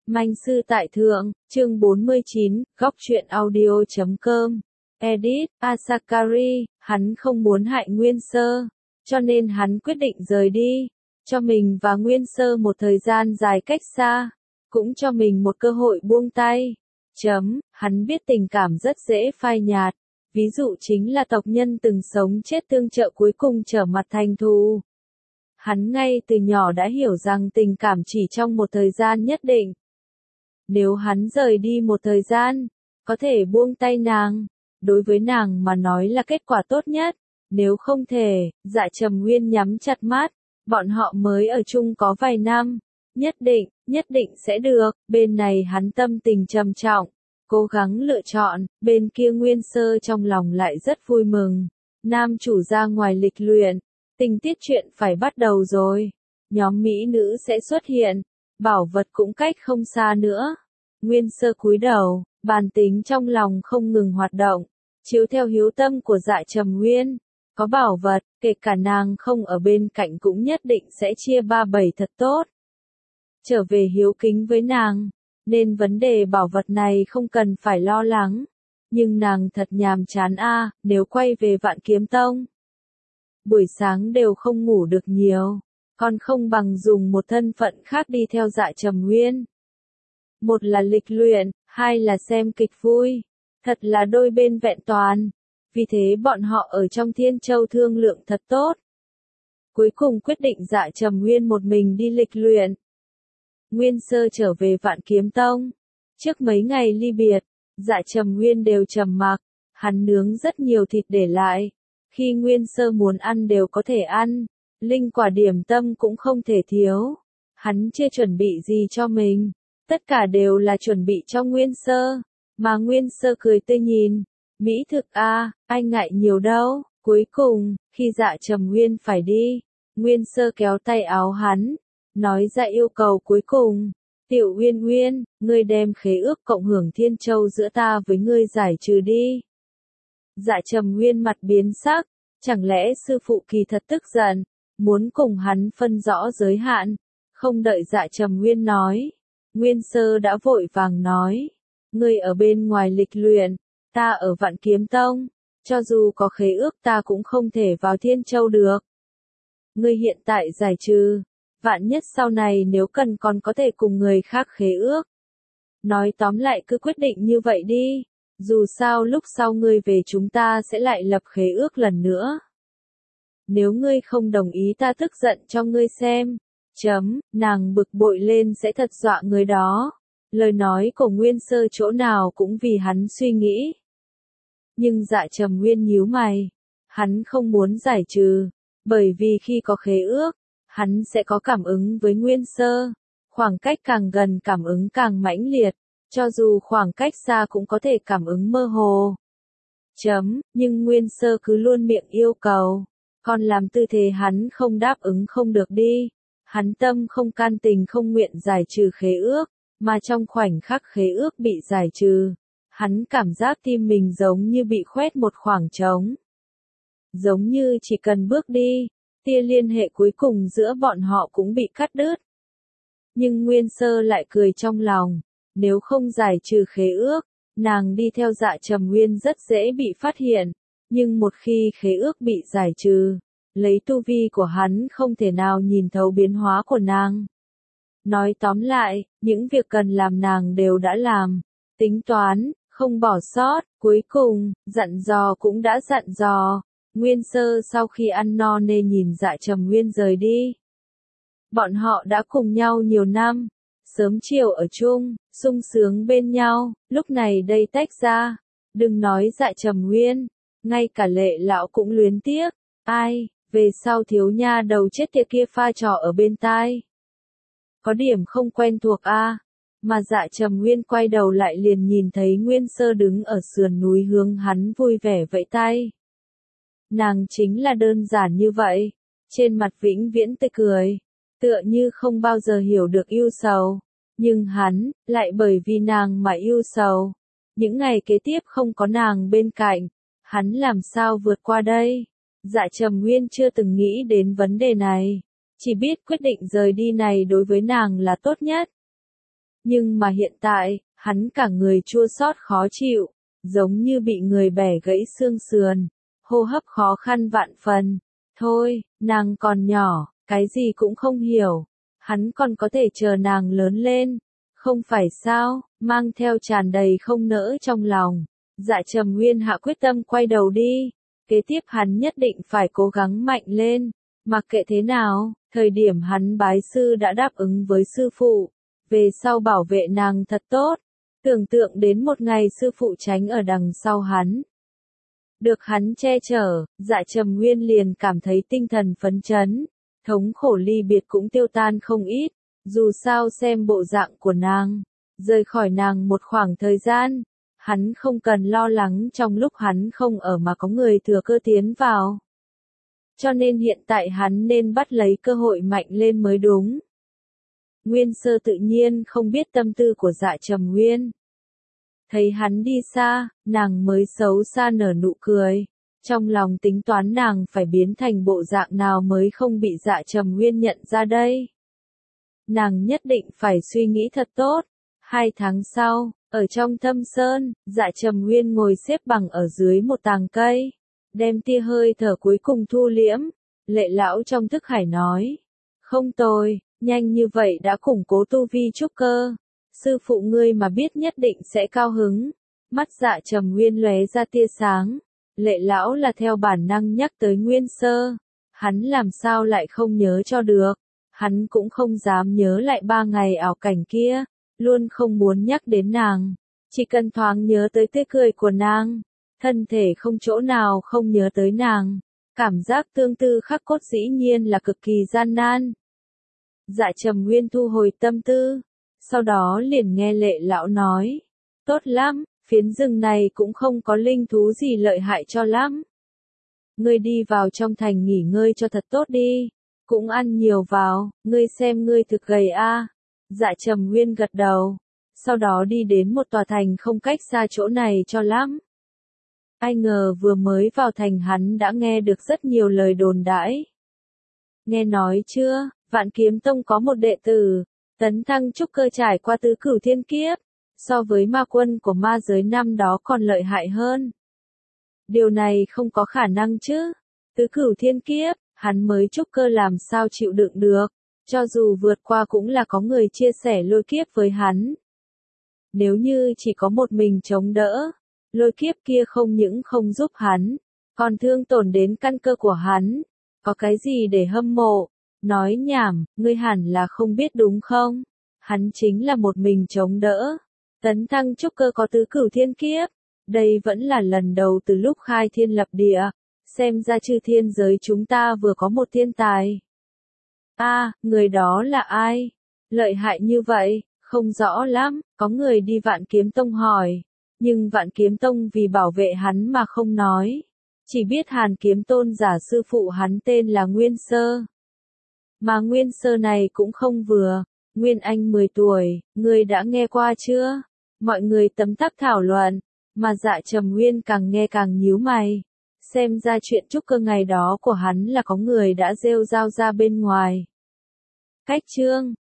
Manh sư tại thượng, chương 49, góc truyện audio.com. Edit, Asakari, hắn không muốn hại Nguyên Sơ, cho nên hắn quyết định rời đi, cho mình và Nguyên Sơ một thời gian dài cách xa, cũng cho mình một cơ hội buông tay. Hắn biết tình cảm rất dễ phai nhạt, ví dụ chính là tộc nhân từng sống chết tương trợ cuối cùng trở mặt thành thù. Hắn ngay từ nhỏ đã hiểu rằng tình cảm chỉ trong một thời gian nhất định. Nếu hắn rời đi một thời gian, có thể buông tay nàng, đối với nàng mà nói là kết quả tốt nhất. Nếu không thể, Dạ Trầm Nguyên nhắm chặt mắt, bọn họ mới ở chung có vài năm, nhất định sẽ được. Bên này hắn tâm tình trầm trọng, cố gắng lựa chọn, bên kia Nguyên Sơ trong lòng lại rất vui mừng. Nam chủ ra ngoài lịch luyện, tình tiết chuyện phải bắt đầu rồi, nhóm mỹ nữ sẽ xuất hiện, bảo vật cũng cách không xa nữa. Nguyên Sơ cúi đầu, bàn tính trong lòng không ngừng hoạt động, chiếu theo hiếu tâm của Dạ Trầm Nguyên, có bảo vật, kể cả nàng không ở bên cạnh cũng nhất định sẽ chia 3/7 thật tốt. Trở về hiếu kính với nàng, nên vấn đề bảo vật này không cần phải lo lắng, nhưng nàng thật nhàm chán nếu quay về Vạn Kiếm Tông. Buổi sáng đều không ngủ được nhiều, còn không bằng dùng một thân phận khác đi theo Dạ Trầm Nguyên. Một là lịch luyện, hai là xem kịch vui, thật là đôi bên vẹn toàn, vì thế bọn họ ở trong Thiên Châu thương lượng thật tốt. Cuối cùng quyết định Dạ Trầm Nguyên một mình đi lịch luyện. Nguyên Sơ trở về Vạn Kiếm Tông, trước mấy ngày ly biệt, Dạ Trầm Nguyên đều trầm mặc, hắn nướng rất nhiều thịt để lại, khi Nguyên Sơ muốn ăn đều có thể ăn, linh quả điểm tâm cũng không thể thiếu, hắn chưa chuẩn bị gì cho mình. Tất cả đều là chuẩn bị cho Nguyên Sơ, mà Nguyên Sơ cười tươi nhìn, mỹ thực anh ngại nhiều đâu. Cuối cùng, khi Dạ Trầm Nguyên phải đi, Nguyên Sơ kéo tay áo hắn, nói ra yêu cầu cuối cùng, Tiểu Uyên Uyên, ngươi đem khế ước cộng hưởng Thiên Châu giữa ta với ngươi giải trừ đi. Dạ Trầm Nguyên mặt biến sắc, chẳng lẽ sư phụ kỳ thật tức giận, muốn cùng hắn phân rõ giới hạn. Không đợi Dạ Trầm Nguyên nói, Nguyên Sơ đã vội vàng nói, ngươi ở bên ngoài lịch luyện, ta ở Vạn Kiếm Tông, cho dù có khế ước ta cũng không thể vào Thiên Châu được. Ngươi hiện tại giải trừ, vạn nhất sau này nếu cần còn có thể cùng người khác khế ước. Nói tóm lại cứ quyết định như vậy đi, dù sao lúc sau ngươi về chúng ta sẽ lại lập khế ước lần nữa. Nếu ngươi không đồng ý ta tức giận cho ngươi xem. Nàng bực bội lên sẽ thật dọa người đó. Lời nói của Nguyên Sơ chỗ nào cũng vì hắn suy nghĩ. Nhưng Dạ Trầm Nguyên nhíu mày. Hắn không muốn giải trừ, bởi vì khi có khế ước, hắn sẽ có cảm ứng với Nguyên Sơ. Khoảng cách càng gần cảm ứng càng mãnh liệt, cho dù khoảng cách xa cũng có thể cảm ứng mơ hồ. Nhưng Nguyên Sơ cứ luôn miệng yêu cầu, còn làm tư thế hắn không đáp ứng không được đi. Hắn tâm không can tình không nguyện giải trừ khế ước, mà trong khoảnh khắc khế ước bị giải trừ, hắn cảm giác tim mình giống như bị khoét một khoảng trống. Giống như chỉ cần bước đi, tia liên hệ cuối cùng giữa bọn họ cũng bị cắt đứt. Nhưng Nguyên Sơ lại cười trong lòng, nếu không giải trừ khế ước, nàng đi theo Dạ Trầm Nguyên rất dễ bị phát hiện, nhưng một khi khế ước bị giải trừ, lấy tu vi của hắn không thể nào nhìn thấu biến hóa của nàng. Nói tóm lại, những việc cần làm nàng đều đã làm, tính toán, không bỏ sót, cuối cùng, dặn dò cũng đã dặn dò. Nguyên Sơ sau khi ăn no nên nhìn Dạ Trầm Nguyên rời đi. Bọn họ đã cùng nhau nhiều năm, sớm chiều ở chung, sung sướng bên nhau, lúc này đây tách ra, đừng nói Dạ Trầm Nguyên, ngay cả Lệ lão cũng luyến tiếc, về sau thiếu nha đầu chết tiệt kia pha trò ở bên tai. Có điểm không quen thuộc mà Dạ Trầm Nguyên quay đầu lại liền nhìn thấy Nguyên Sơ đứng ở sườn núi hướng hắn vui vẻ vẫy tay. Nàng chính là đơn giản như vậy, trên mặt vĩnh viễn tươi cười, tựa như không bao giờ hiểu được yêu sầu, nhưng hắn, lại bởi vì nàng mà yêu sầu. Những ngày kế tiếp không có nàng bên cạnh, hắn làm sao vượt qua đây? Dạ Trầm Nguyên chưa từng nghĩ đến vấn đề này, chỉ biết quyết định rời đi này đối với nàng là tốt nhất. Nhưng mà hiện tại, hắn cả người chua xót khó chịu, giống như bị người bẻ gãy xương sườn, hô hấp khó khăn vạn phần. Thôi, nàng còn nhỏ, cái gì cũng không hiểu, hắn còn có thể chờ nàng lớn lên, không phải sao, mang theo tràn đầy không nỡ trong lòng. Dạ Trầm Nguyên hạ quyết tâm quay đầu đi, kế tiếp hắn nhất định phải cố gắng mạnh lên, mặc kệ thế nào, thời điểm hắn bái sư đã đáp ứng với sư phụ, về sau bảo vệ nàng thật tốt, tưởng tượng đến một ngày sư phụ tránh ở đằng sau hắn. Được hắn che chở, Dạ Trầm Nguyên liền cảm thấy tinh thần phấn chấn, thống khổ ly biệt cũng tiêu tan không ít, dù sao xem bộ dạng của nàng, rời khỏi nàng một khoảng thời gian, hắn không cần lo lắng trong lúc hắn không ở mà có người thừa cơ tiến vào. Cho nên hiện tại hắn nên bắt lấy cơ hội mạnh lên mới đúng. Nguyên Sơ tự nhiên không biết tâm tư của Dạ Trầm Nguyên. Thấy hắn đi xa, nàng mới xấu xa nở nụ cười. Trong lòng tính toán nàng phải biến thành bộ dạng nào mới không bị Dạ Trầm Nguyên nhận ra đây. Nàng nhất định phải suy nghĩ thật tốt. 2 tháng sau, ở trong Thâm Sơn, Dạ Trầm Nguyên ngồi xếp bằng ở dưới một tàng cây, đem tia hơi thở cuối cùng thu liễm. Lệ lão trong thức hải nói, không tồi, nhanh như vậy đã củng cố tu vi trúc cơ. Sư phụ ngươi mà biết nhất định sẽ cao hứng. Mắt Dạ Trầm Nguyên lóe ra tia sáng. Lệ lão là theo bản năng nhắc tới Nguyên Sơ. Hắn làm sao lại không nhớ cho được. Hắn cũng không dám nhớ lại 3 ngày ảo cảnh kia. Luôn không muốn nhắc đến nàng. Chỉ cần thoáng nhớ tới tươi cười của nàng. Thân thể không chỗ nào không nhớ tới nàng. Cảm giác tương tư khắc cốt dĩ nhiên là cực kỳ gian nan. Dạ Trầm Nguyên thu hồi tâm tư. Sau đó liền nghe Lệ lão nói. Tốt lắm, phiến rừng này cũng không có linh thú gì lợi hại cho lắm. Ngươi đi vào trong thành nghỉ ngơi cho thật tốt đi. Cũng ăn nhiều vào, ngươi xem ngươi thực gầy a. Dạ Trầm Nguyên gật đầu. Sau đó đi đến một tòa thành không cách xa chỗ này cho lắm. Ai ngờ vừa mới vào thành hắn đã nghe được rất nhiều lời đồn đãi. Nghe nói chưa, Vạn Kiếm Tông có một đệ tử, tấn thăng trúc cơ trải qua tứ cửu thiên kiếp, so với ma quân của ma giới năm đó còn lợi hại hơn. Điều này không có khả năng chứ, tứ cửu thiên kiếp, hắn mới trúc cơ làm sao chịu đựng được, cho dù vượt qua cũng là có người chia sẻ lôi kiếp với hắn. Nếu như chỉ có một mình chống đỡ, lôi kiếp kia không những không giúp hắn, còn thương tổn đến căn cơ của hắn, có cái gì để hâm mộ? Nói nhảm, ngươi hẳn là không biết đúng không? Hắn chính là một mình chống đỡ. Tấn thăng trúc cơ có tứ cửu thiên kiếp. Đây vẫn là lần đầu từ lúc khai thiên lập địa. Xem ra chư thiên giới chúng ta vừa có một thiên tài. Người đó là ai? Lợi hại như vậy, không rõ lắm. Có người đi Vạn Kiếm Tông hỏi. Nhưng Vạn Kiếm Tông vì bảo vệ hắn mà không nói. Chỉ biết Hàn Kiếm Tôn giả sư phụ hắn tên là Nguyên Sơ. Mà Nguyên Sơ này cũng không vừa, Nguyên Anh 10 tuổi, ngươi đã nghe qua chưa? Mọi người tấm tắc thảo luận, mà Dạ Trầm Nguyên càng nghe càng nhíu mày. Xem ra chuyện trúc cơ ngày đó của hắn là có người đã rêu rao ra bên ngoài. Cách chương